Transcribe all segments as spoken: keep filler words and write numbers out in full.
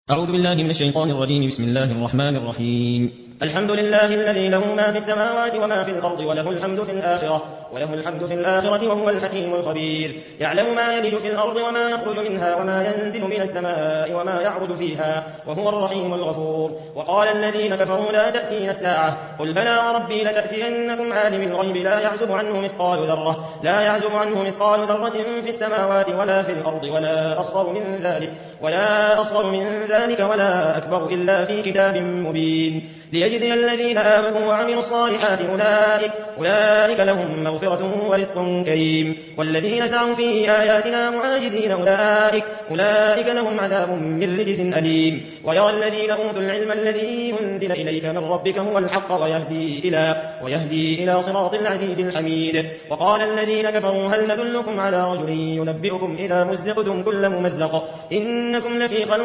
أعوذ بالله من الشيطان الرجيم. بسم الله الرحمن الرحيم. الحمد لله الذي له ما في السماوات وما في الأرض وله الحمد في الآخرة وله الحمد في الآخرة وهو الحكيم الخبير. يعلم ما يلج في الأرض وما يخرج منها وما ينزل من السماء وما يعرج فيها وهو الرحيم الغفور. وقال الذين كفروا لا تأتينا الساعة قل بلى وربي لتأتينكم عالم الغيب لا يعزب عنه مثقال ذرة لا يعزب عنه مثقال ذرة في السماوات ولا في الأرض ولا أصغر من ذلك ولا أصغر من ذلك ولا أكبر إلا في كتاب مبين ليجزي الذين آمنوا وعملوا الصالحات أولئك, أولئك لهم مغفرة ورزق كريم. والذين سعوا في آياتنا معاجزين أولئك, أولئك لهم عذاب من رجز أليم. ويرى الذين أوتوا العلم الذي أنزل إليك من ربك هو الحق ويهدي إلى, ويهدي إلى صراط العزيز الحميد. وقال الذين كفروا هل ندلكم على رجل ينبئكم إذا مزقتم كل ممزق إنكم لفي خلق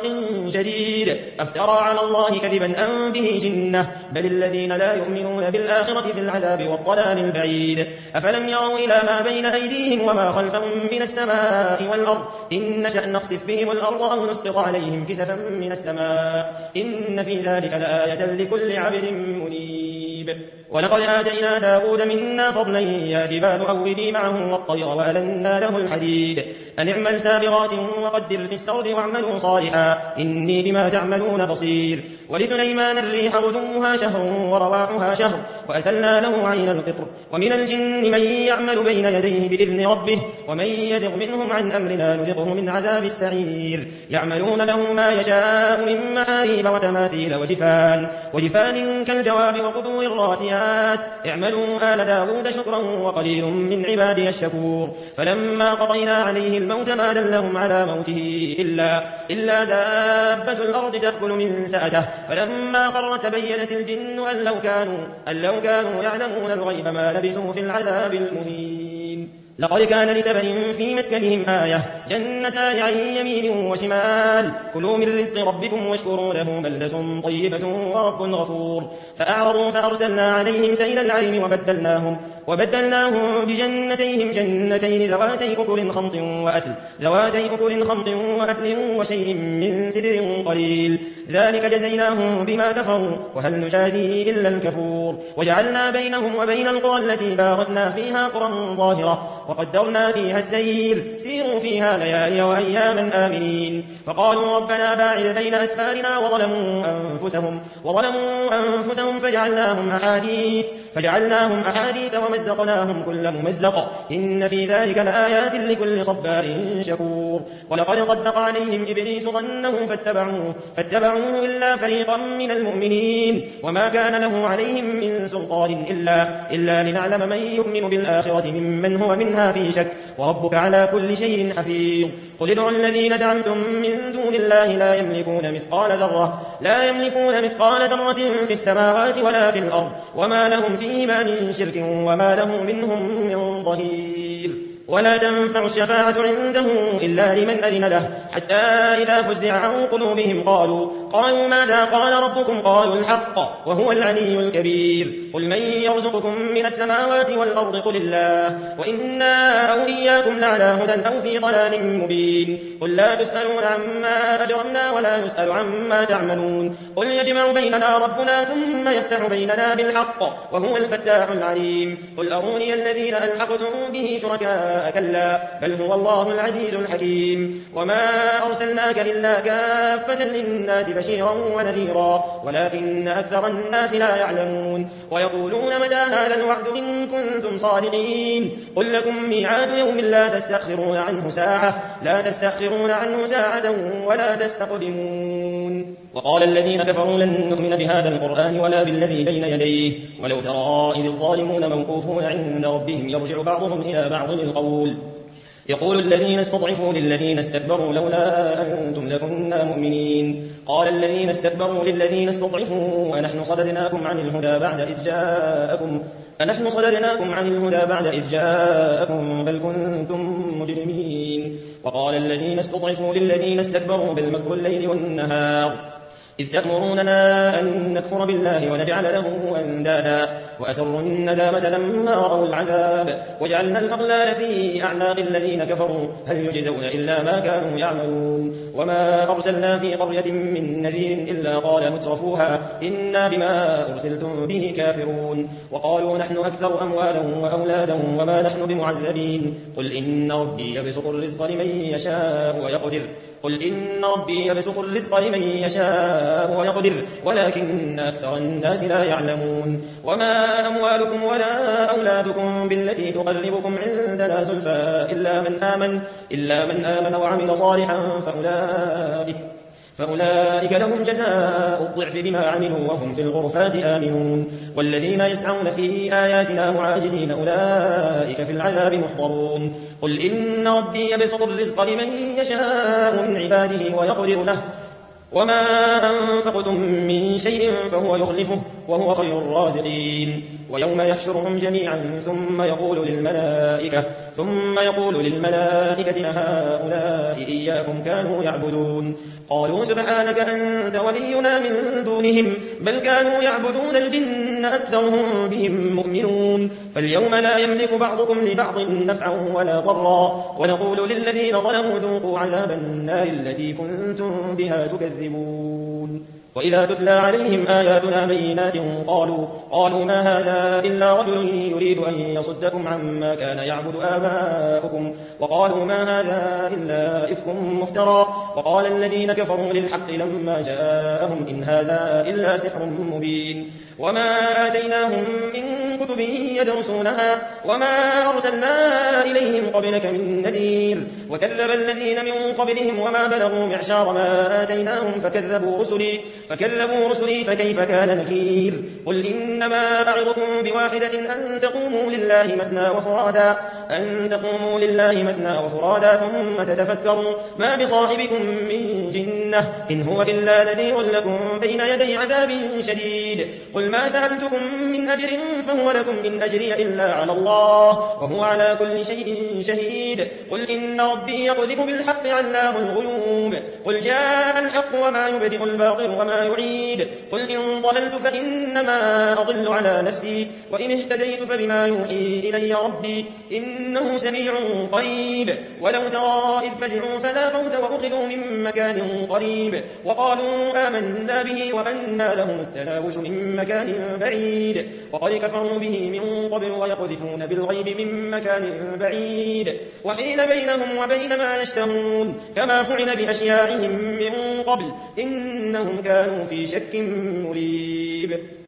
شديد أفترى على الله كذبا أم به جنة بل الذين لا يؤمنون بالآخرة في العذاب والضلال البعيد. أفلم يروا إلى ما بين أيديهم وما خلفهم من السماء والأرض إن نشأ نخسف بهم الأرض أو نسقط عليهم كسفا من السماء إن في ذلك لآية لكل عبد منيب. ولقد آتينا داود منا فضلا يا جبال أوبي معه والطير وألنا له الحديد أن اعمل سابغات وقدر في السرد واعملوا صالحا إني بما تعملون بصير. ولسليمان الريح غدوها شهر ورواحها شهر وأسلنا له عين القطر ومن الجن من يعمل بين يديه بإذن ربه ومن يزغ منهم عن أمرنا نذقه من عذاب السعير. يعملون له ما يشاء من محاريب وتماثيل وجفان, وجفان كالجواب وقدور الراسيات اعملوا آل داود شكرا وقليل من عبادي الشكور. فلما قضينا عليه الموت ما دلهم على موته إلا, إلا دابة الأرض تأكل من سأته فلما قر تبينت الجن أن لو كانوا, أن لو كانوا يعلمون الغيب ما لبثوا في العذاب المهين. لقد كان لسبأ في مسكنهم آية جنتان عن يمين وشمال كلوا من رزق ربكم واشكروا له بلدة طيبة ورب غفور. فأعرضوا فأرسلنا عليهم سيل العرم وبدلناهم, وبدلناهم بجنتيهم جنتين ذواتي أكل خمط وأثل, ذواتي أكل خمط وأثل وشيء من سدر قليل ذلك جزيناهم بما كفروا وهل نجازي إلا الكفور. وجعلنا بينهم وبين القرى التي باركنا فيها قرى ظاهرة وقدرنا فيها السير سيروا فيها ليالي وأياما آمنين. فقالوا ربنا باعد بين أسفارنا وظلموا أنفسهم, وظلموا أنفسهم فجعلناهم أحاديث, فجعلناهم أحاديث ومزقناهم كل ممزق إن في ذلك لآيات لكل صبار شكور. ولقد صدق عليهم إبليس ظنه فاتبعوه, فاتبعوه إلا فريقا من المؤمنين وما كان له عليهم من سلطان إلا, إلا لنعلم من يؤمن بالآخرة ممن هو منها في شك وربك على كل شيء حفيظ. قل ادعوا الذين زعمتم من دون الله لا يملكون مثقال ذرة, لا يملكون مثقال ذرة في السماوات ولا في الأرض وما لهم فيهما من شرك وما له منهم من ظهير. ولا تنفع الشفاعة عنده إلا لمن أذن له حتى إذا فزع عن قلوبهم قالوا, قالوا ماذا قال ربكم قالوا الحق وهو العلي الكبير. قل من يرزقكم من السماوات والأرض قل الله وإنا أو إياكم لعلى هدى أو في ضلال مبين. قل لا تسألون عما أجرمنا ولا يسأل عما تعملون. قل يجمع بيننا ربنا ثم يفتح بيننا بالحق وهو الفتاح العليم. قل أروني الذين ألحقتم به شركاء كلا بل هو الله العزيز الحكيم. وما أرسلناك إلا كافة للناس بشيرا ونذيرا ولكن أكثر الناس لا يعلمون. ويقولون متى هذا الوعد إن كنتم صادقين قل لكم ميعاد يوم لا تستأخرون عنه ساعة, لا تستأخرون عنه ساعة ولا تستقدمون. وقال الذين كفروا لن نؤمن بهذا القرآن ولا بالذي بين يديه ولو ترى إذ الظالمون موقوفون عند ربهم يرجع بعضهم إلى بعض القول يقول الذين استضعفوا للذين استكبروا لولا أنتم لكنا مؤمنين. قال الذين استكبروا للذين استضعفوا أنحن صددناكم عن الهدى بعد إذ جاءكم أنحن صددناكم عن الهدى بعد إذ جاءكم بل كنتم مجرمين. وقال الذين استضعفوا للذين استكبروا بل مكر الليل والنهار إذ تأمروننا أن نكفر بالله ونجعل له أندادا وأسروا الندامة لما رأوا العذاب وجعلنا الأغلال في أعناق الذين كفروا هل يجزون إلا ما كانوا يعملون وما أرسلنا في قرية من نذير إلا قال مترفوها إنا بما أرسلتم به كافرون وقالوا نحن أكثر أموالا وأولادا وما نحن بمعذبين قل إن ربي يبسط الرزق لمن يشاء ويقدر قل إن ربي يبسط الرزق لمن يشاء ويقدر ولكن أكثر الناس لا يعلمون وما أموالكم ولا أولادكم بالتي تقربكم عندنا زلفى إلا من آمن إلا من آمن وعمل صالحا فأولئك فأولئك لهم جزاء الضعف بما عملوا وهم في الغرفات آمنون والذين يسعون في آياتنا معاجزين أولئك في العذاب محضرون قل إن ربي يبسط الرزق لمن يشاء من عباده ويقدر له وما أنفقتم من شيء فهو يخلفه وهو خير الرازقين ويوم يحشرهم جميعا ثم يقول للملائكة ثم يقول للملائكة هؤلاء إياكم كانوا يعبدون قالوا سبحانك أنت ولينا من دونهم بل كانوا يعبدون الجن أكثرهم بهم مؤمنون فاليوم لا يملك بعضكم لبعض نفعا ولا ضرا ونقول للذين ظلموا ذوقوا عذاب النار التي كنتم بها تكذبون وإذا تتلى عليهم آياتنا بينات قالوا, قالوا ما هذا إلا رجل يريد أن يصدكم عما كان يعبد آباؤكم وقالوا ما هذا إلا إفك مفترى وقال الذين كفروا للحق لما جاءهم إن هذا إلا سحر مبين وما آتيناهم من كتب يدرسونها وما أرسلنا إليهم قبلك من نذير وكذب الذين من قبلهم وما بلغوا معشار ما آتيناهم فكذبوا رسلي فكذبوا رسلي فكيف كان نكير قل إنما أعظكم بواحدة أن تقوموا لله مثنى وفرادا أن تقوموا لله مثنى وفرادا ثم تتفكروا ما بصاحبكم من جنة إن هو إلا نذير لكم بين يدي عذاب شديد قل ما سألتكم من أجر فهو لكم إن أجري إلا على الله وهو على كل شيء شهيد قل إن ربي يقذف بالحق علام الغيوب قل جاء الحق وما يبدئ الباطل وما يعيد قل إن ضللت فإنما أضل على نفسي وإن اهتديت فبما يوحي إلي ربي إنه سميع قريب ولو ترى إذ فزعوا فلا فوت وأخذوا من مكان قريب وقالوا آمنا به وأنى لهم التناوش من مكان بعيد وقد كفروا به من قبل ويقذفون بالغيب من مكان بعيد وحيل بينهم وبين ما يشتهون كما فعل بأشياعهم من قبل إنهم كانوا في شك مريب